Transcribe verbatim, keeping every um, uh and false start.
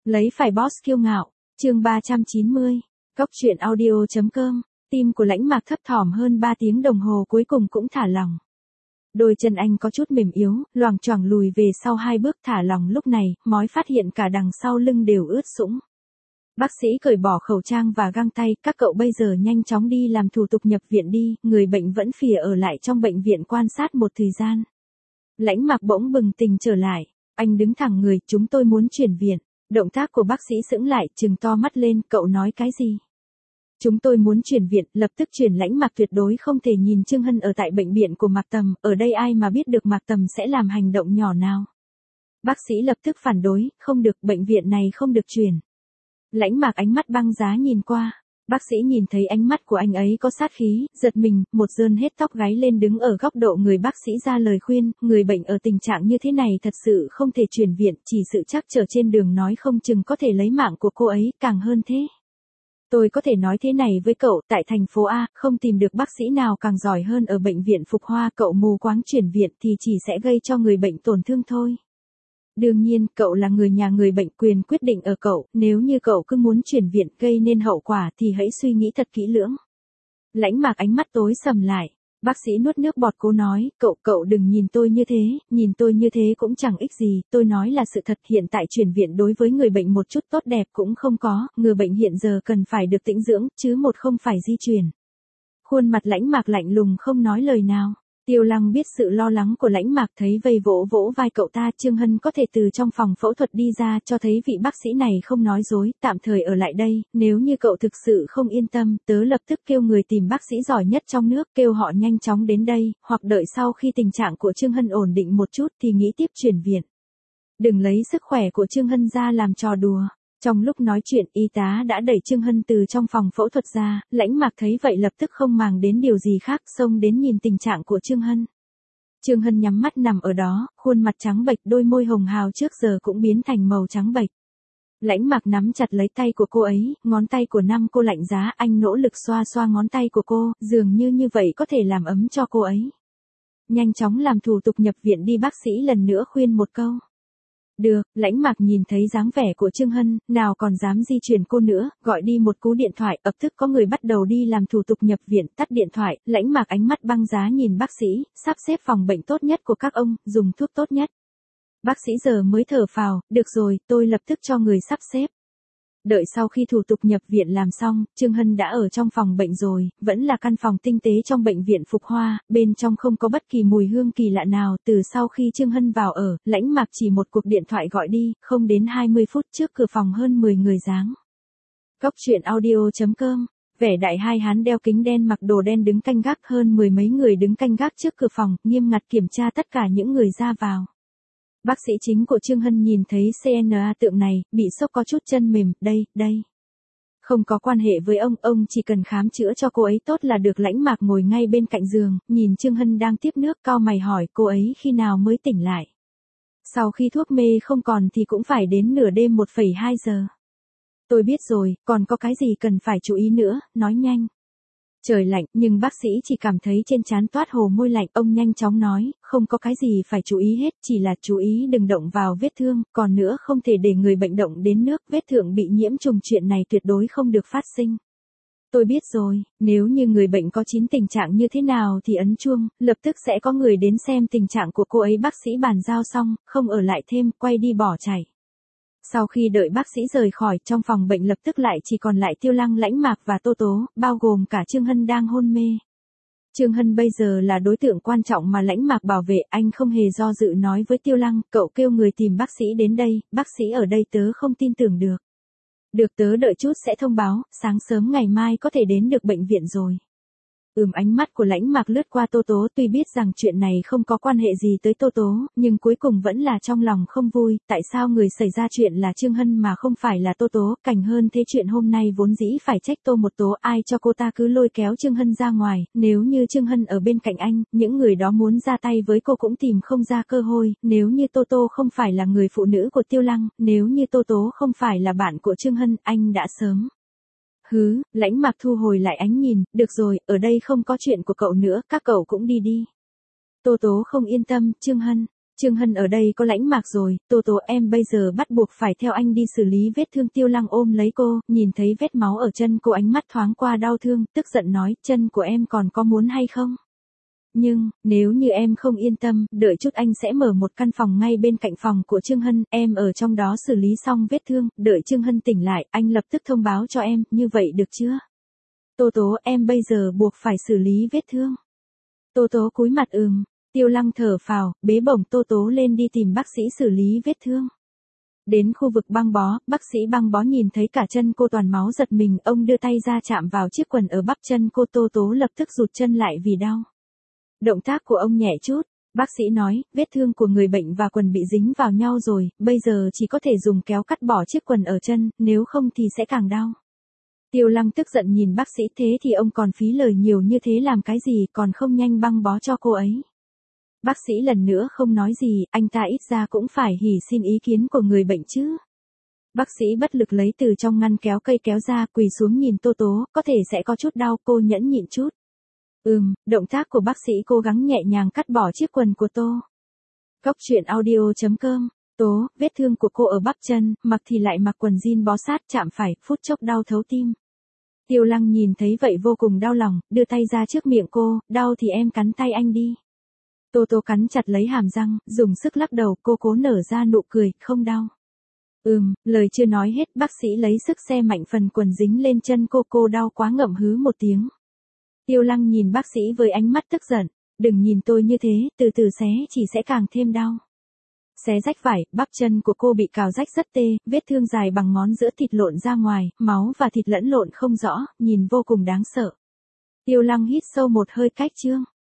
Lấy phải boss kiêu ngạo, chương ba trăm chín mươi, Cốc truyện audio.com, tim của Lãnh Mạc thấp thỏm hơn ba tiếng đồng hồ cuối cùng cũng thả lỏng. Đôi chân anh có chút mềm yếu, loằng choảng lùi về sau hai bước thả lỏng lúc này, mói phát hiện cả đằng sau lưng đều ướt sũng. Bác sĩ cởi bỏ khẩu trang và găng tay, các cậu bây giờ nhanh chóng đi làm thủ tục nhập viện đi, người bệnh vẫn phìa ở lại trong bệnh viện quan sát một thời gian. Lãnh Mạc bỗng bừng tỉnh trở lại, anh đứng thẳng người, chúng tôi muốn chuyển viện. Động tác của bác sĩ sững lại, trừng to mắt lên, cậu nói cái gì? Chúng tôi muốn chuyển viện, lập tức chuyển. Lãnh Mạc tuyệt đối không thể nhìn Trương Hân ở tại bệnh viện của Mạc Tầm, ở đây ai mà biết được Mạc Tầm sẽ làm hành động nhỏ nào. Bác sĩ lập tức phản đối, không được, bệnh viện này không được chuyển. Lãnh Mạc ánh mắt băng giá nhìn qua, bác sĩ nhìn thấy ánh mắt của anh ấy có sát khí, giật mình, một dơn hết tóc gáy lên đứng ở góc độ người bác sĩ ra lời khuyên, người bệnh ở tình trạng như thế này thật sự không thể chuyển viện, chỉ sự trắc trở trên đường nói không chừng có thể lấy mạng của cô ấy, càng hơn thế. Tôi có thể nói thế này với cậu, tại thành phố A, không tìm được bác sĩ nào càng giỏi hơn ở bệnh viện Phục Hoa, cậu mù quáng chuyển viện thì chỉ sẽ gây cho người bệnh tổn thương thôi. Đương nhiên, cậu là người nhà người bệnh, quyền quyết định ở cậu, nếu như cậu cứ muốn chuyển viện gây nên hậu quả thì hãy suy nghĩ thật kỹ lưỡng. Lãnh Mạc ánh mắt tối sầm lại, bác sĩ nuốt nước bọt cố nói, cậu, cậu đừng nhìn tôi như thế, nhìn tôi như thế cũng chẳng ích gì, tôi nói là sự thật, hiện tại chuyển viện đối với người bệnh một chút tốt đẹp cũng không có, người bệnh hiện giờ cần phải được tĩnh dưỡng, chứ một không phải di chuyển. Khuôn mặt Lãnh Mạc lạnh lùng không nói lời nào. Tiêu Lăng biết sự lo lắng của Lãnh Mạc, thấy vây vỗ vỗ vai cậu ta. Trương Hân có thể từ trong phòng phẫu thuật đi ra, cho thấy vị bác sĩ này không nói dối, tạm thời ở lại đây, nếu như cậu thực sự không yên tâm, tớ lập tức kêu người tìm bác sĩ giỏi nhất trong nước, kêu họ nhanh chóng đến đây, hoặc đợi sau khi tình trạng của Trương Hân ổn định một chút thì nghĩ tiếp chuyển viện. Đừng lấy sức khỏe của Trương Hân ra làm trò đùa. Trong lúc nói chuyện, y tá đã đẩy Trương Hân từ trong phòng phẫu thuật ra, Lãnh Mạc thấy vậy lập tức không màng đến điều gì khác, xông đến nhìn tình trạng của Trương Hân. Trương Hân nhắm mắt nằm ở đó, khuôn mặt trắng bệch, đôi môi hồng hào trước giờ cũng biến thành màu trắng bệch. Lãnh Mạc nắm chặt lấy tay của cô ấy, ngón tay của năm cô lạnh giá, anh nỗ lực xoa xoa ngón tay của cô, dường như như vậy có thể làm ấm cho cô ấy. Nhanh chóng làm thủ tục nhập viện đi, bác sĩ lần nữa khuyên một câu. Được, Lãnh Mạc nhìn thấy dáng vẻ của Trương Hân, nào còn dám di chuyển cô nữa, gọi đi một cú điện thoại, ập tức có người bắt đầu đi làm thủ tục nhập viện, tắt điện thoại, Lãnh Mạc ánh mắt băng giá nhìn bác sĩ, sắp xếp phòng bệnh tốt nhất của các ông, dùng thuốc tốt nhất. Bác sĩ giờ mới thở phào, được rồi, tôi lập tức cho người sắp xếp. Đợi sau khi thủ tục nhập viện làm xong, Trương Hân đã ở trong phòng bệnh rồi, vẫn là căn phòng tinh tế trong bệnh viện Phục Hoa, bên trong không có bất kỳ mùi hương kỳ lạ nào, từ sau khi Trương Hân vào ở, Lãnh Mạc chỉ một cuộc điện thoại gọi đi, không đến hai mươi phút trước cửa phòng hơn mười người dáng. Cốc truyện audio.com, vẻ đại hai hán đeo kính đen mặc đồ đen đứng canh gác, hơn mười mấy người đứng canh gác trước cửa phòng, nghiêm ngặt kiểm tra tất cả những người ra vào. Bác sĩ chính của Trương Hân nhìn thấy xê en a tượng này, bị sốc có chút chân mềm, đây, đây. Không có quan hệ với ông, ông chỉ cần khám chữa cho cô ấy tốt là được. Lãnh Mạc ngồi ngay bên cạnh giường, nhìn Trương Hân đang tiếp nước, cau mày hỏi cô ấy khi nào mới tỉnh lại. Sau khi thuốc mê không còn thì cũng phải đến nửa đêm một phẩy hai giờ. Tôi biết rồi, còn có cái gì cần phải chú ý nữa, nói nhanh. Trời lạnh, nhưng bác sĩ chỉ cảm thấy trên trán toát hồ môi lạnh, ông nhanh chóng nói, không có cái gì phải chú ý hết, chỉ là chú ý đừng động vào vết thương, còn nữa không thể để người bệnh động đến nước, vết thương bị nhiễm trùng, chuyện này tuyệt đối không được phát sinh. Tôi biết rồi, nếu như người bệnh có chín tình trạng như thế nào thì ấn chuông, lập tức sẽ có người đến xem tình trạng của cô ấy. Bác sĩ bàn giao xong, không ở lại thêm, quay đi bỏ chạy. Sau khi đợi bác sĩ rời khỏi, trong phòng bệnh lập tức lại chỉ còn lại Tiêu Lăng, Lãnh Mạc và Tô Tố, bao gồm cả Trương Hân đang hôn mê. Trương Hân bây giờ là đối tượng quan trọng mà Lãnh Mạc bảo vệ, anh không hề do dự nói với Tiêu Lăng, cậu kêu người tìm bác sĩ đến đây, bác sĩ ở đây tớ không tin tưởng được. Được, tớ đợi chút sẽ thông báo, sáng sớm ngày mai có thể đến được bệnh viện rồi. Ừm, ánh mắt của Lãnh Mạc lướt qua Tô Tố, tuy biết rằng chuyện này không có quan hệ gì tới Tô Tố, nhưng cuối cùng vẫn là trong lòng không vui, tại sao người xảy ra chuyện là Trương Hân mà không phải là Tô Tố, cảnh hơn thế chuyện hôm nay vốn dĩ phải trách Tô Một Tố, ai cho cô ta cứ lôi kéo Trương Hân ra ngoài, nếu như Trương Hân ở bên cạnh anh, những người đó muốn ra tay với cô cũng tìm không ra cơ hội, nếu như Tô Tô không phải là người phụ nữ của Tiêu Lăng, nếu như Tô Tố không phải là bạn của Trương Hân, anh đã sớm. Hứ, Lãnh Mạc thu hồi lại ánh nhìn, được rồi, ở đây không có chuyện của cậu nữa, các cậu cũng đi đi. Tô Tố không yên tâm, Trương Hân, Trương Hân ở đây có Lãnh Mạc rồi, Tố Tố em bây giờ bắt buộc phải theo anh đi xử lý vết thương. Tiêu Lăng ôm lấy cô, nhìn thấy vết máu ở chân cô ánh mắt thoáng qua đau thương, tức giận nói, chân của em còn có muốn hay không? Nhưng, nếu như em không yên tâm, đợi chút anh sẽ mở một căn phòng ngay bên cạnh phòng của Trương Hân, em ở trong đó xử lý xong vết thương, đợi Trương Hân tỉnh lại, anh lập tức thông báo cho em, như vậy được chưa? Tố Tố em bây giờ buộc phải xử lý vết thương. Tố Tố cúi mặt ừm. Tiêu Lăng thở phào, bế bổng Tố Tố lên đi tìm bác sĩ xử lý vết thương. Đến khu vực băng bó, bác sĩ băng bó nhìn thấy cả chân cô toàn máu giật mình, ông đưa tay ra chạm vào chiếc quần ở bắp chân cô. Tố Tố lập tức rụt chân lại vì đau. Động tác của ông nhẹ chút, bác sĩ nói, vết thương của người bệnh và quần bị dính vào nhau rồi, bây giờ chỉ có thể dùng kéo cắt bỏ chiếc quần ở chân, nếu không thì sẽ càng đau. Tiêu Lăng tức giận nhìn bác sĩ, thế thì ông còn phí lời nhiều như thế làm cái gì, còn không nhanh băng bó cho cô ấy. Bác sĩ lần nữa không nói gì, anh ta ít ra cũng phải hỉ xin ý kiến của người bệnh chứ. Bác sĩ bất lực lấy từ trong ngăn kéo cây kéo ra, quỳ xuống nhìn Tố Tố, có thể sẽ có chút đau, cô nhẫn nhịn chút. Ừm, động tác của bác sĩ cố gắng nhẹ nhàng cắt bỏ chiếc quần của Tô. Góc truyện audio chấm com. Tố, vết thương của cô ở bắp chân, mặc thì lại mặc quần jean bó sát, chạm phải, phút chốc đau thấu tim. Tiêu Lăng nhìn thấy vậy vô cùng đau lòng, đưa tay ra trước miệng cô, đau thì em cắn tay anh đi. Tố Tố cắn chặt lấy hàm răng, dùng sức lắc đầu, cô cố nở ra nụ cười, không đau. Ừm, lời chưa nói hết, bác sĩ lấy sức xe mạnh phần quần dính lên chân cô, cô đau quá ngậm hứ một tiếng. Tiêu Lăng nhìn bác sĩ với ánh mắt tức giận, đừng nhìn tôi như thế, từ từ xé chỉ sẽ càng thêm đau. Xé rách vải, bắp chân của cô bị cào rách rất tê, vết thương dài bằng ngón giữa thịt lộn ra ngoài, máu và thịt lẫn lộn không rõ, nhìn vô cùng đáng sợ. Tiêu Lăng hít sâu một hơi, cách chương.